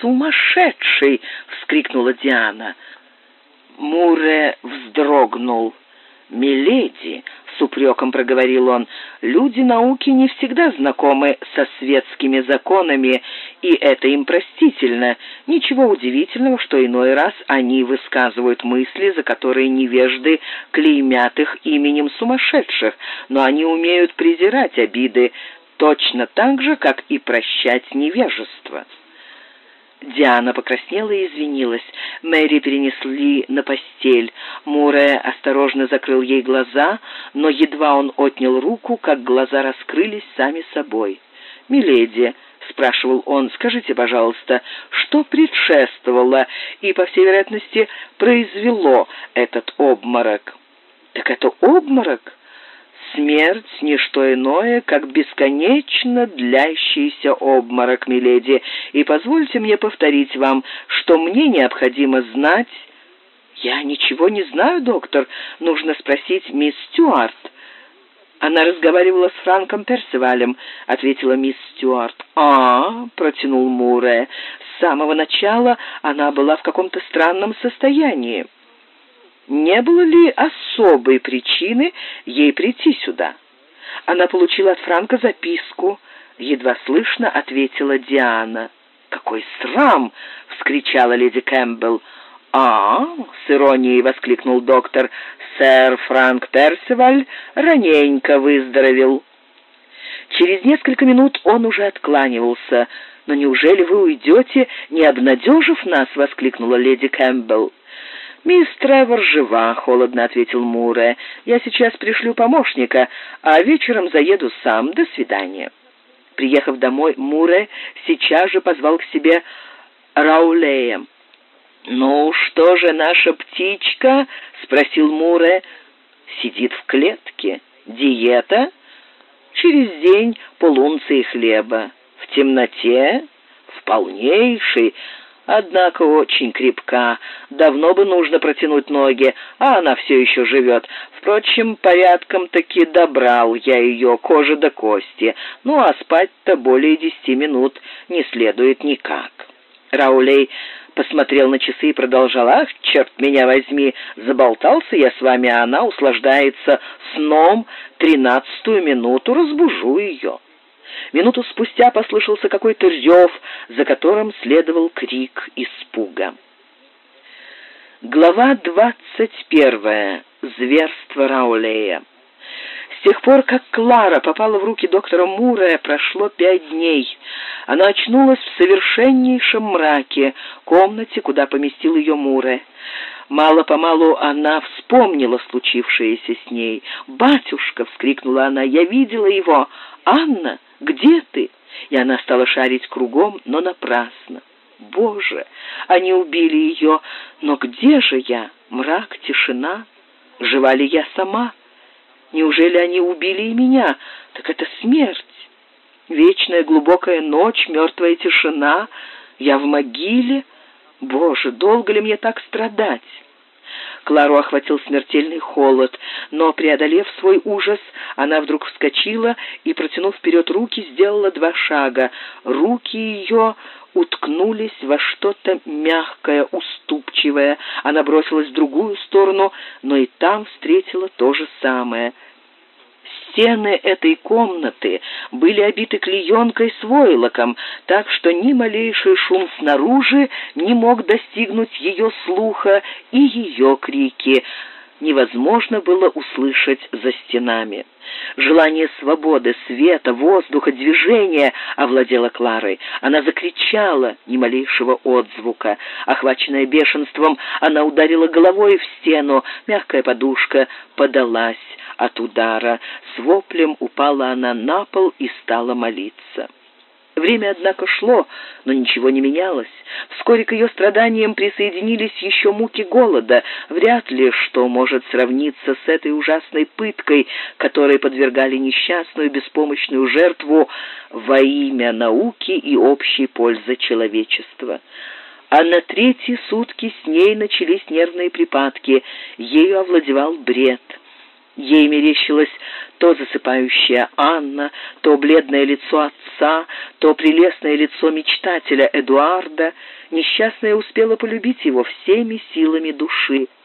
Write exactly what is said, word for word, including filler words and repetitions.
сумасшедший!» — вскрикнула Диана. Муре вздрогнул. «Миледи», — с упреком проговорил он, — «люди науки не всегда знакомы со светскими законами, и это им простительно. Ничего удивительного, что иной раз они высказывают мысли, за которые невежды клеймят их именем сумасшедших, но они умеют презирать обиды точно так же, как и прощать невежество». Диана покраснела и извинилась. Мэри перенесли на постель. Муре осторожно закрыл ей глаза, но едва он отнял руку, как глаза раскрылись сами собой. «Миледи», — спрашивал он, — «скажите, пожалуйста, что предшествовало и, по всей вероятности, произвело этот обморок?» «Так это обморок?» «Смерть — не что иное, как бесконечно длящийся обморок, миледи, и позвольте мне повторить вам, что мне необходимо знать...» «Я ничего не знаю, доктор. Нужно спросить мисс Стюарт». «Она разговаривала с Франком Персивалем», — ответила мисс Стюарт. «А, — протянул Муре, — с самого начала она была в каком-то странном состоянии. Не было ли особой причины ей прийти сюда?» «Она получила от Франка записку», — едва слышно ответила Диана. «Какой срам!» — вскричала леди Кэмпбелл. «А, — с иронией воскликнул доктор, — сэр Франк Персиваль раненько выздоровел». Через несколько минут он уже откланивался. «Но неужели вы уйдете, не обнадежив нас?» — воскликнула леди Кэмпбелл. «Мисс Тревор жива», — холодно ответил Муре. «Я сейчас пришлю помощника, а вечером заеду сам. До свидания». Приехав домой, Муре сейчас же позвал к себе Раулея. «Ну, что же наша птичка?» — спросил Муре. «Сидит в клетке. Диета? Через день полунции хлеба. В темноте? В полнейшей. Однако очень крепка. Давно бы нужно протянуть ноги, а она все еще живет. Впрочем, порядком-таки добрал я ее, кожа до кости. Ну, а спать-то более десяти минут не следует никак». Раулей посмотрел на часы и продолжал: «Ах, черт меня возьми, заболтался я с вами, а она услаждается сном. Тринадцатую минуту разбужу ее». Минуту спустя послышался какой-то рев, за которым следовал крик испуга. Глава двадцать первая. Зверство Раулея. С тех пор, как Клара попала в руки доктора Муре, прошло пять дней. Она очнулась в совершеннейшем мраке, комнате, куда поместил ее Муре. Мало-помалу она вспомнила случившееся с ней. «Батюшка!» — вскрикнула она. «Я видела его! Анна, где ты?» И она стала шарить кругом, но напрасно. «Боже! Они убили ее! Но где же я? Мрак, тишина. Жива ли я сама? Неужели они убили и меня? Так это смерть! Вечная глубокая ночь, мертвая тишина. Я в могиле. Боже, долго ли мне так страдать?» Клару охватил смертельный холод, но, преодолев свой ужас, она вдруг вскочила и, протянув вперед руки, сделала два шага. Руки ее уткнулись во что-то мягкое, уступчивое. Она бросилась в другую сторону, но и там встретила то же самое. Стены этой комнаты были обиты клеенкой с войлоком, так что ни малейший шум снаружи не мог достигнуть ее слуха, и ее крики невозможно было услышать за стенами. Желание свободы, света, воздуха, движения овладело Кларой. Она закричала, ни малейшего отзвука. Охваченная бешенством, она ударила головой в стену. Мягкая подушка подалась от удара. С воплем упала она на пол и стала молиться. Время, однако, шло, но ничего не менялось. Вскоре к ее страданиям присоединились еще муки голода. Вряд ли что может сравниться с этой ужасной пыткой, которой подвергали несчастную беспомощную жертву во имя науки и общей пользы человечества. А на третьи сутки с ней начались нервные припадки, ею овладевал бред. Ей мерещилось то засыпающая Анна, то бледное лицо отца, то прелестное лицо мечтателя Эдуарда. Несчастная успела полюбить его всеми силами души.